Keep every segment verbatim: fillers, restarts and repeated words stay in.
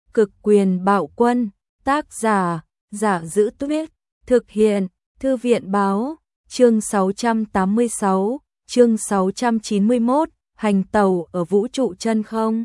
Cực quyền bạo quân, tác giả, Giả Giữ Tuyết, thực hiện, Thư viện báo, chương sáu trăm tám mươi sáu, chương sáu trăm chín mươi mốt, hành tàu ở vũ trụ chân không.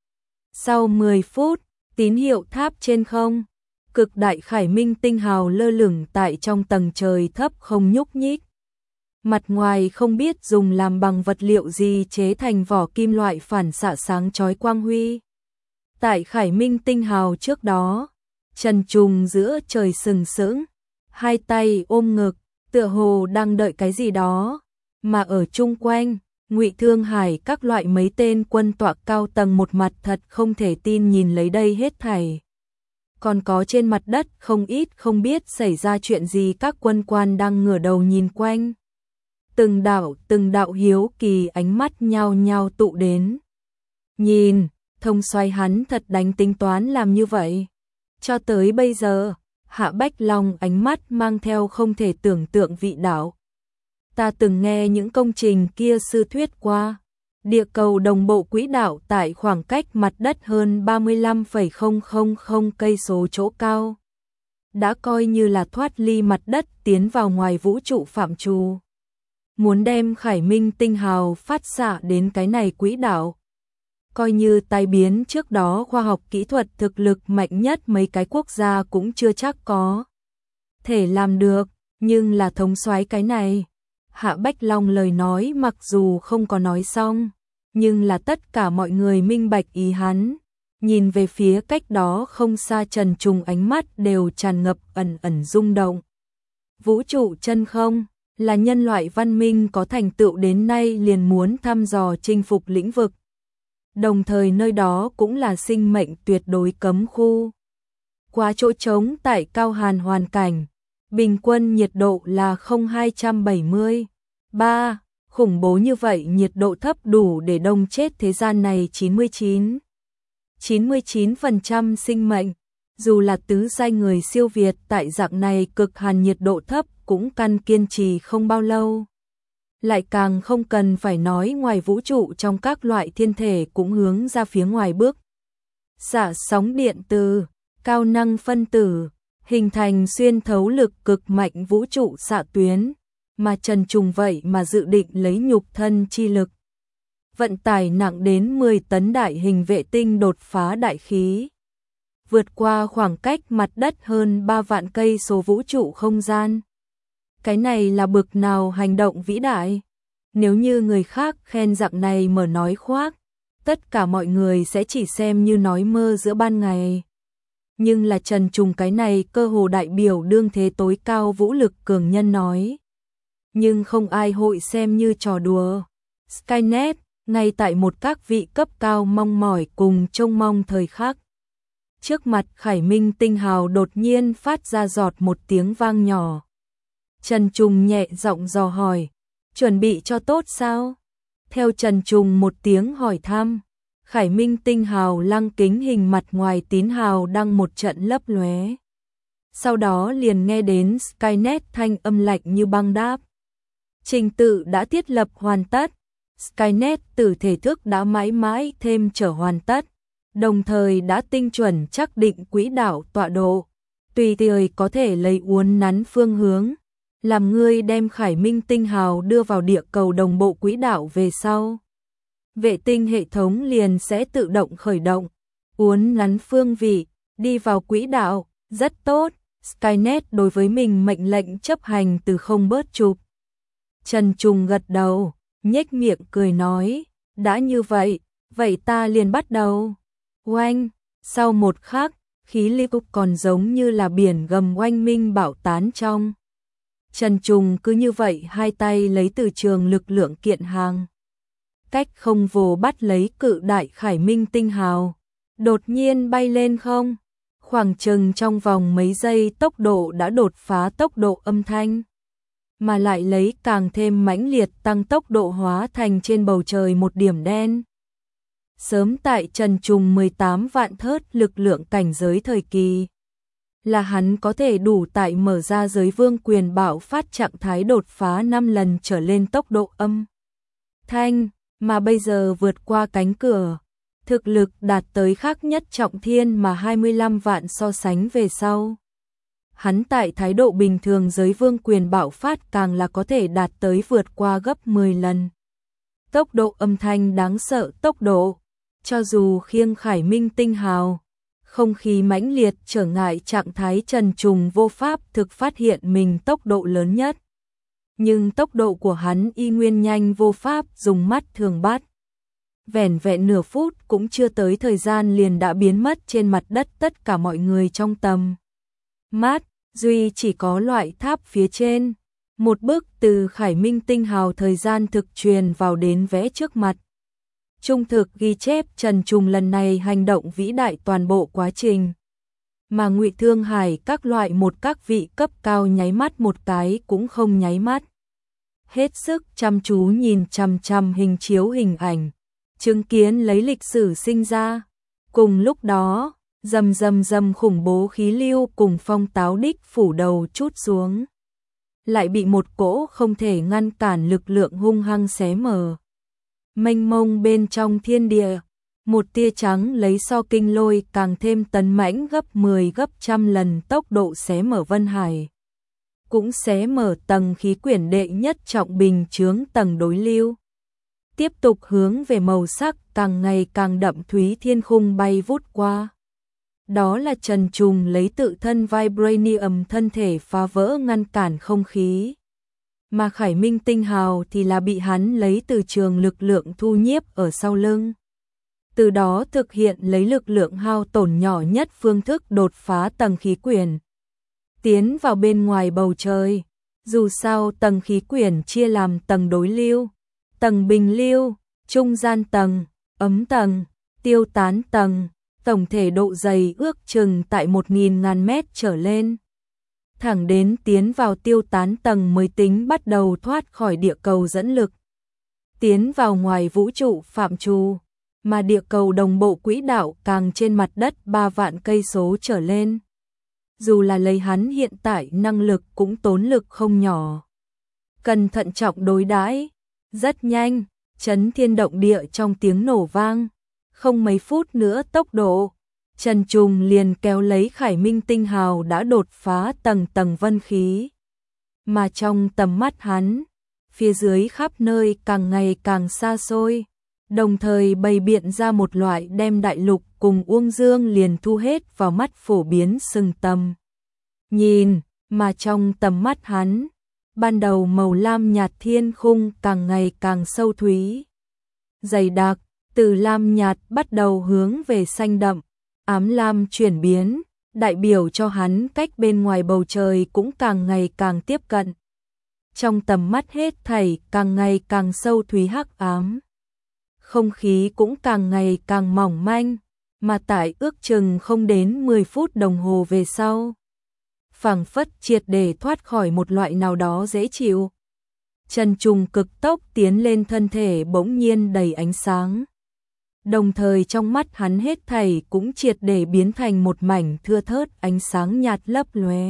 Sau mười phút, tín hiệu tháp trên không, cực đại khải minh tinh hào lơ lửng tại trong tầng trời thấp không nhúc nhích. Mặt ngoài không biết dùng làm bằng vật liệu gì chế thành vỏ kim loại phản xạ sáng chói quang huy. Tại khải minh tinh hào trước đó, Trần Trùng giữa trời sừng sững, hai tay ôm ngực, tựa hồ đang đợi cái gì đó, mà ở chung quanh, Ngụy Thương Hải các loại mấy tên quân tọa cao tầng một mặt thật không thể tin nhìn lấy đây hết thảy. Còn có trên mặt đất không ít không biết xảy ra chuyện gì các quân quan đang ngửa đầu nhìn quanh. Từng đạo từng đạo hiếu kỳ ánh mắt nhao nhao tụ đến. Nhìn, thông soái hắn thật đánh tính toán làm như vậy. Cho tới bây giờ, Hạ Bách Long ánh mắt mang theo không thể tưởng tượng vị đạo. Ta từng nghe những công trình kia sư thuyết qua. Địa cầu đồng bộ quỹ đạo tại khoảng cách mặt đất hơn ba mươi lăm phẩy không không không cây số chỗ cao. Đã coi như là thoát ly mặt đất tiến vào ngoài vũ trụ phạm trù. Muốn đem khải minh tinh hào phát xạ đến cái này quỹ đạo. Coi như tai biến trước đó khoa học kỹ thuật thực lực mạnh nhất mấy cái quốc gia cũng chưa chắc có thể làm được, nhưng là thống soái cái này. Hạ Bách Long lời nói mặc dù không có nói xong, nhưng là tất cả mọi người minh bạch ý hắn. Nhìn về phía cách đó không xa Trần Trùng ánh mắt đều tràn ngập ẩn ẩn rung động. Vũ trụ chân không là nhân loại văn minh có thành tựu đến nay liền muốn thăm dò chinh phục lĩnh vực. Đồng thời nơi đó cũng là sinh mệnh tuyệt đối cấm khu. Quá chỗ trống tại cao hàn hoàn cảnh, bình quân nhiệt độ là không hai trăm bảy mươi ba, khủng bố như vậy nhiệt độ thấp đủ để đông chết thế gian này chín mươi chín, chín mươi chín phần trăm sinh mệnh. Dù là tứ giai người siêu việt tại dạng này cực hàn nhiệt độ thấp cũng căn kiên trì không bao lâu. Lại càng không cần phải nói ngoài vũ trụ trong các loại thiên thể cũng hướng ra phía ngoài bước. Xạ sóng điện từ, cao năng phân tử, hình thành xuyên thấu lực cực mạnh vũ trụ xạ tuyến, mà Trần Trùng vậy mà dự định lấy nhục thân chi lực. Vận tải nặng đến mười tấn đại hình vệ tinh đột phá đại khí. Vượt qua khoảng cách mặt đất hơn ba vạn cây số vũ trụ không gian. Cái này là bực nào hành động vĩ đại. Nếu như người khác khen dạng này mở nói khoác, tất cả mọi người sẽ chỉ xem như nói mơ giữa ban ngày. Nhưng là Trần Trùng cái này cơ hồ đại biểu đương thế tối cao vũ lực cường nhân nói. Nhưng không ai hội xem như trò đùa. Skynet, ngay tại một các vị cấp cao mong mỏi cùng trông mong thời khắc. Trước mặt khải minh tinh hào đột nhiên phát ra giọt một tiếng vang nhỏ. Trần Trùng nhẹ giọng dò hỏi, chuẩn bị cho tốt sao? Theo Trần Trùng một tiếng hỏi thăm, khải minh tinh hào lăng kính hình mặt ngoài tín hào đăng một trận lấp lóe. Sau đó liền nghe đến Skynet thanh âm lạnh như băng đáp. Trình tự đã thiết lập hoàn tất, Skynet tử thể thức đã mãi mãi thêm trở hoàn tất, đồng thời đã tinh chuẩn xác định quỹ đạo tọa độ, tùy thời có thể lấy uốn nắn phương hướng. Làm ngươi đem khải minh tinh hào đưa vào địa cầu đồng bộ quỹ đạo về sau. Vệ tinh hệ thống liền sẽ tự động khởi động, uốn nắn phương vị, đi vào quỹ đạo, rất tốt. Skynet đối với mình mệnh lệnh chấp hành từ không bớt chụp. Trần Trùng gật đầu, nhếch miệng cười nói, đã như vậy, vậy ta liền bắt đầu. Oanh, sau một khắc, khí lưu còn giống như là biển gầm oanh minh bạo tán trong. Trần Trùng cứ như vậy hai tay lấy từ trường lực lượng kiện hàng. Cách không vồ bắt lấy cự đại khải minh tinh hào. Đột nhiên bay lên không. Khoảng chừng trong vòng mấy giây tốc độ đã đột phá tốc độ âm thanh. Mà lại lấy càng thêm mãnh liệt tăng tốc độ hóa thành trên bầu trời một điểm đen. Sớm tại Trần Trùng mười tám vạn thớt lực lượng cảnh giới thời kỳ. Là hắn có thể đủ tại mở ra giới vương quyền bạo phát trạng thái đột phá năm lần trở lên tốc độ âm thanh, mà bây giờ vượt qua cánh cửa, thực lực đạt tới khác nhất trọng thiên mà hai mươi lăm vạn so sánh về sau. Hắn tại thái độ bình thường giới vương quyền bạo phát càng là có thể đạt tới vượt qua gấp mười lần. Tốc độ âm thanh đáng sợ tốc độ, cho dù khiêng Khải Minh tinh hào, không khí mãnh liệt trở ngại trạng thái Trần Trùng vô pháp thực phát hiện mình tốc độ lớn nhất. Nhưng tốc độ của hắn y nguyên nhanh vô pháp dùng mắt thường bắt. Vẻn vẹn nửa phút cũng chưa tới thời gian liền đã biến mất trên mặt đất tất cả mọi người trong tầm mắt, duy chỉ có loại tháp phía trên. Một bức từ Khải Minh tinh hào thời gian thực truyền vào đến vẽ trước mặt. Trung thực ghi chép Trần Trùng lần này hành động vĩ đại toàn bộ quá trình. Mà Ngụy Thương Hải các loại một các vị cấp cao nháy mắt một cái cũng không nháy mắt. Hết sức chăm chú nhìn chằm chằm hình chiếu hình ảnh, chứng kiến lấy lịch sử sinh ra. Cùng lúc đó, rầm rầm rầm khủng bố khí lưu cùng phong táo đích phủ đầu trút xuống. Lại bị một cỗ không thể ngăn cản lực lượng hung hăng xé mở. Mênh mông bên trong thiên địa, một tia trắng lấy so kinh lôi càng thêm tấn mãnh gấp mười gấp trăm lần tốc độ xé mở Vân Hải. Cũng xé mở tầng khí quyển đệ nhất trọng bình chướng tầng đối lưu. Tiếp tục hướng về màu sắc càng ngày càng đậm thúy thiên khung bay vút qua. Đó là Trần Trùng lấy tự thân Vibranium thân thể phá vỡ ngăn cản không khí. Mà Khải Minh tinh hào thì là bị hắn lấy từ trường lực lượng thu nhiếp ở sau lưng. Từ đó thực hiện lấy lực lượng hao tổn nhỏ nhất phương thức đột phá tầng khí quyển. Tiến vào bên ngoài bầu trời. Dù sao tầng khí quyển chia làm tầng đối lưu, tầng bình lưu, trung gian tầng, ấm tầng, tiêu tán tầng. Tổng thể độ dày ước chừng tại một nghìn ngàn mét trở lên. Thẳng đến tiến vào tiêu tán tầng mới tính bắt đầu thoát khỏi địa cầu dẫn lực. Tiến vào ngoài vũ trụ phạm trù, mà địa cầu đồng bộ quỹ đạo càng trên mặt đất ba vạn cây số trở lên. Dù là lấy hắn hiện tại năng lực cũng tốn lực không nhỏ. Cần thận trọng đối đãi, rất nhanh, chấn thiên động địa trong tiếng nổ vang. Không mấy phút nữa tốc độ, Trần Trùng liền kéo lấy Khải Minh tinh hào đã đột phá tầng tầng vân khí. Mà trong tầm mắt hắn, phía dưới khắp nơi càng ngày càng xa xôi, đồng thời bày biện ra một loại đem đại lục cùng Uông Dương liền thu hết vào mắt phổ biến sừng tầm. Nhìn, mà trong tầm mắt hắn, ban đầu màu lam nhạt thiên khung càng ngày càng sâu thúy, dày đặc. Từ lam nhạt bắt đầu hướng về xanh đậm, ám lam chuyển biến, đại biểu cho hắn cách bên ngoài bầu trời cũng càng ngày càng tiếp cận. Trong tầm mắt hết thảy càng ngày càng sâu thúy hắc ám. Không khí cũng càng ngày càng mỏng manh, mà tại ước chừng không đến mười phút đồng hồ về sau. Phảng phất triệt để thoát khỏi một loại nào đó dễ chịu. Trần Trùng cực tốc tiến lên thân thể bỗng nhiên đầy ánh sáng. Đồng thời trong mắt hắn hết thảy cũng triệt để biến thành một mảnh thưa thớt ánh sáng nhạt lấp lóe.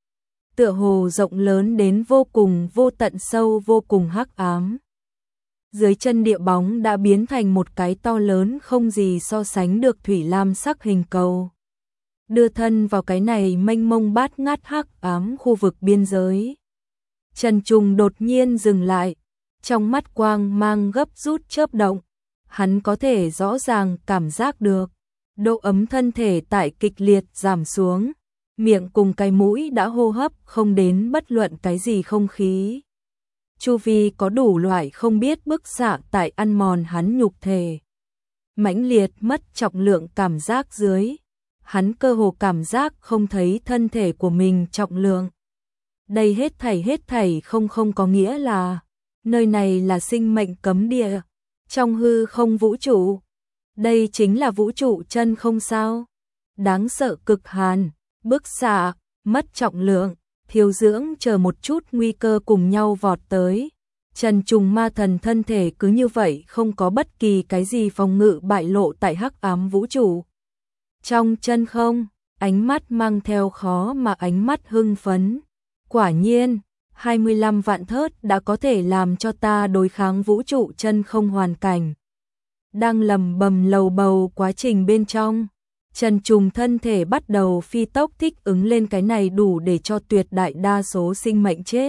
Tựa hồ rộng lớn đến vô cùng vô tận sâu vô cùng hắc ám. Dưới chân địa bóng đã biến thành một cái to lớn không gì so sánh được thủy lam sắc hình cầu. Đưa thân vào cái này mênh mông bát ngát hắc ám khu vực biên giới. Trần Trùng đột nhiên dừng lại, trong mắt quang mang gấp rút chớp động. Hắn có thể rõ ràng cảm giác được, độ ấm thân thể tại kịch liệt giảm xuống, miệng cùng cái mũi đã hô hấp không đến bất luận cái gì không khí. Chu vi có đủ loại không biết bức xạ tại ăn mòn hắn nhục thể. Mãnh liệt mất trọng lượng cảm giác dưới, hắn cơ hồ cảm giác không thấy thân thể của mình trọng lượng. Đây hết thảy hết thảy không không có nghĩa là, nơi này là sinh mệnh cấm địa. Trong hư không vũ trụ, đây chính là vũ trụ chân không sao. Đáng sợ cực hàn, bức xạ, mất trọng lượng, thiếu dưỡng chờ một chút nguy cơ cùng nhau vọt tới. Trần Trùng ma thần thân thể cứ như vậy không có bất kỳ cái gì phòng ngự bại lộ tại hắc ám vũ trụ. Trong chân không, ánh mắt mang theo khó mà ánh mắt hưng phấn. Quả nhiên, hai mươi lăm vạn thớt đã có thể làm cho ta đối kháng vũ trụ chân không hoàn cảnh. đang lầm bầm lầu bầu quá trình bên trong. Trần Trùng thân thể bắt đầu phi tốc thích ứng lên cái này đủ để cho tuyệt đại đa số sinh mệnh chết.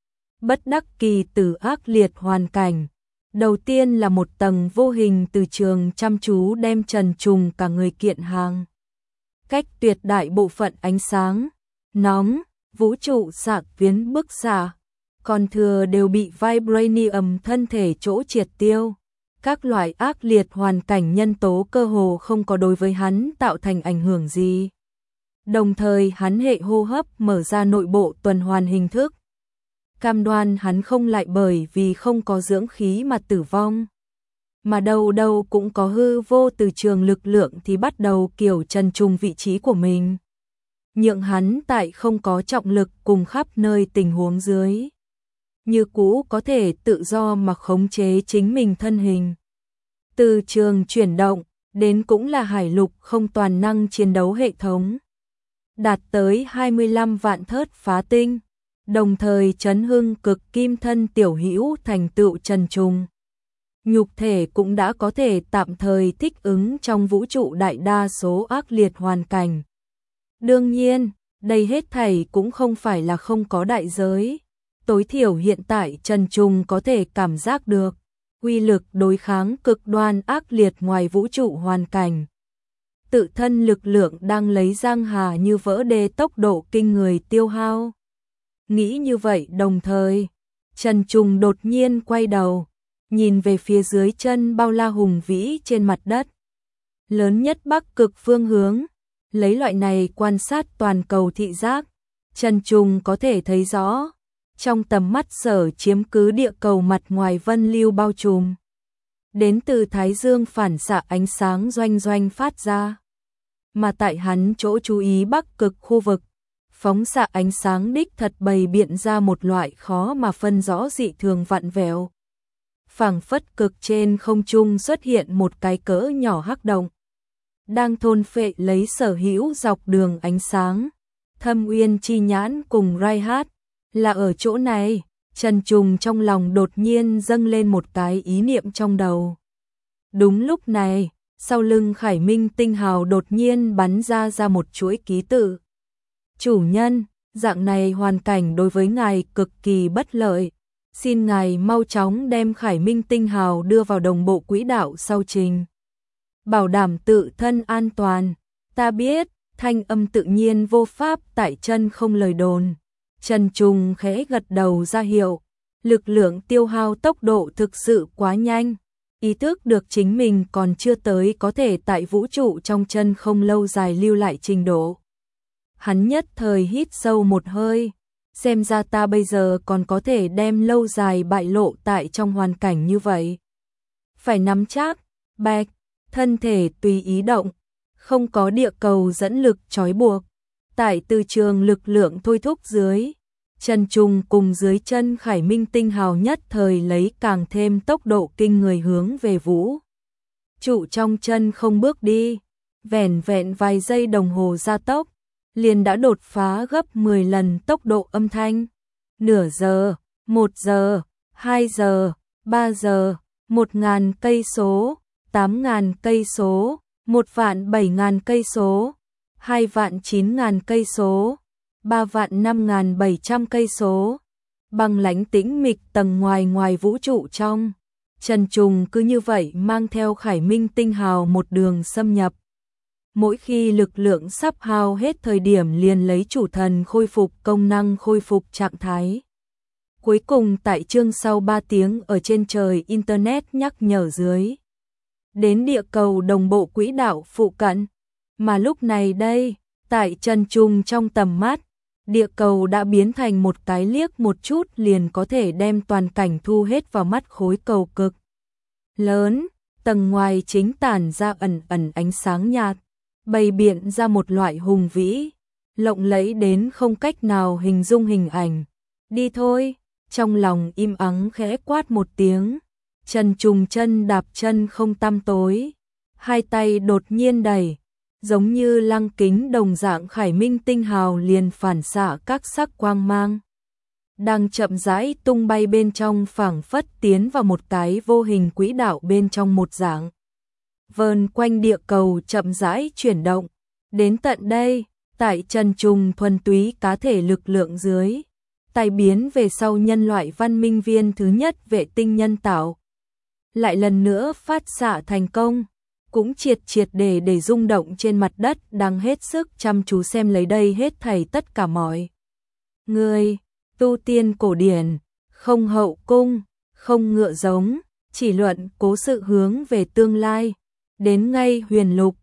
Bất đắc kỳ từ ác liệt hoàn cảnh. Đầu tiên là một tầng vô hình từ trường chăm chú đem Trần Trùng cả người kiện hàng. Cách tuyệt đại bộ phận ánh sáng, nóng, vũ trụ xạ tuyến bức xạ, còn thừa đều bị vibranium thân thể chỗ triệt tiêu. Các loại ác liệt hoàn cảnh nhân tố cơ hồ không có đối với hắn tạo thành ảnh hưởng gì. Đồng thời hắn hệ hô hấp mở ra nội bộ tuần hoàn hình thức. Cam đoan hắn không lại bởi vì không có dưỡng khí mà tử vong. Mà đâu đâu cũng có hư vô từ trường lực lượng thì bắt đầu kiểu Trần Trùng vị trí của mình. Nhượng hắn tại không có trọng lực cùng khắp nơi tình huống dưới. Như cũ có thể tự do mà khống chế chính mình thân hình. Từ trường chuyển động, đến cũng là hải lục không toàn năng chiến đấu hệ thống. Đạt tới hai mươi lăm vạn thớt phá tinh, đồng thời chấn hưng cực kim thân tiểu hữu thành tựu Trần Trùng. Nhục thể cũng đã có thể tạm thời thích ứng trong vũ trụ đại đa số ác liệt hoàn cảnh. Đương nhiên, đây hết thảy cũng không phải là không có đại giới. Tối thiểu hiện tại Trần Trùng có thể cảm giác được uy lực đối kháng cực đoan ác liệt ngoài vũ trụ hoàn cảnh. Tự thân lực lượng đang lấy giang hà như vỡ đê tốc độ kinh người tiêu hao. Nghĩ như vậy đồng thời, Trần Trùng đột nhiên quay đầu, nhìn về phía dưới chân bao la hùng vĩ trên mặt đất. Lớn nhất Bắc Cực phương hướng, lấy loại này quan sát toàn cầu thị giác, Trần Trùng có thể thấy rõ. Trong tầm mắt sở chiếm cứ địa cầu mặt ngoài vân lưu bao trùm. Đến từ Thái Dương phản xạ ánh sáng doanh doanh phát ra. Mà tại hắn chỗ chú ý Bắc Cực khu vực, phóng xạ ánh sáng đích thật bày biện ra một loại khó mà phân rõ dị thường vặn vẹo. Phảng phất cực trên không trung xuất hiện một cái cỡ nhỏ hắc động. Đang thôn phệ lấy sở hữu dọc đường ánh sáng. Thâm Uyên Chi Nhãn cùng Raihat. Là ở chỗ này, Trần Trùng trong lòng đột nhiên dâng lên một cái ý niệm trong đầu. Đúng lúc này, sau lưng Khải Minh tinh hào đột nhiên bắn ra ra một chuỗi ký tự. Chủ nhân, dạng này hoàn cảnh đối với ngài cực kỳ bất lợi. Xin ngài mau chóng đem Khải Minh tinh hào đưa vào đồng bộ quỹ đạo sau trình. Bảo đảm tự thân an toàn. Ta biết, thanh âm tự nhiên vô pháp tại chân không lời đồn. Trần Trùng khẽ gật đầu ra hiệu, lực lượng tiêu hao tốc độ thực sự quá nhanh, ý thức được chính mình còn chưa tới có thể tại vũ trụ trong chân không lâu dài lưu lại trình độ. Hắn nhất thời hít sâu một hơi, xem ra ta bây giờ còn có thể đem lâu dài bại lộ tại trong hoàn cảnh như vậy. Phải nắm chắc, bạch, thân thể tùy ý động, không có địa cầu dẫn lực trói buộc. Tại từ trường lực lượng thôi thúc dưới, Trần Trùng cùng dưới chân Khải Minh tinh hào nhất thời lấy càng thêm tốc độ kinh người hướng về vũ trụ trong chân không bước đi, vẻn vẹn vài giây đồng hồ gia tốc, liền đã đột phá gấp mười lần tốc độ âm thanh. Nửa giờ, một giờ, hai giờ, ba giờ, một ngàn cây số, tám ngàn cây số, một vạn bảy ngàn cây số. Hai vạn chín ngàn cây số, ba vạn năm ngàn bảy trăm cây số, băng lãnh tĩnh mịch tầng ngoài ngoài vũ trụ trong. Trần Trùng cứ như vậy mang theo Khải Minh tinh hào một đường xâm nhập. Mỗi khi lực lượng sắp hao hết thời điểm liền lấy chủ thần khôi phục công năng khôi phục trạng thái. Cuối cùng tại chương sau ba tiếng ở trên trời Internet nhắc nhở dưới. Đến địa cầu đồng bộ quỹ đạo phụ cận. Mà lúc này đây, tại Trần Trùng trong tầm mắt, địa cầu đã biến thành một cái liếc một chút liền có thể đem toàn cảnh thu hết vào mắt khối cầu cực lớn, tầng ngoài chính tản ra ẩn ẩn ánh sáng nhạt, bày biện ra một loại hùng vĩ, lộng lẫy đến không cách nào hình dung hình ảnh. Đi thôi, trong lòng im ắng khẽ quát một tiếng, Trần Trùng chân đạp chân không tăm tối, hai tay đột nhiên đẩy. Giống như lăng kính đồng dạng Khải Minh tinh hào liền phản xạ các sắc quang mang. Đang chậm rãi tung bay bên trong phảng phất tiến vào một cái vô hình quỹ đạo bên trong một dạng. vờn quanh địa cầu chậm rãi chuyển động. Đến tận đây, tại trần trùng thuần túy cá thể lực lượng dưới, tai biến về sau nhân loại văn minh viên thứ nhất vệ tinh nhân tạo lại lần nữa phát xạ thành công, cũng triệt triệt để để rung động trên mặt đất đang hết sức chăm chú xem lấy đây hết thảy tất cả mọi người. Tu tiên cổ điển, không hậu cung, không ngựa giống, chỉ luận cố sự hướng về tương lai. Đến ngay huyền lục,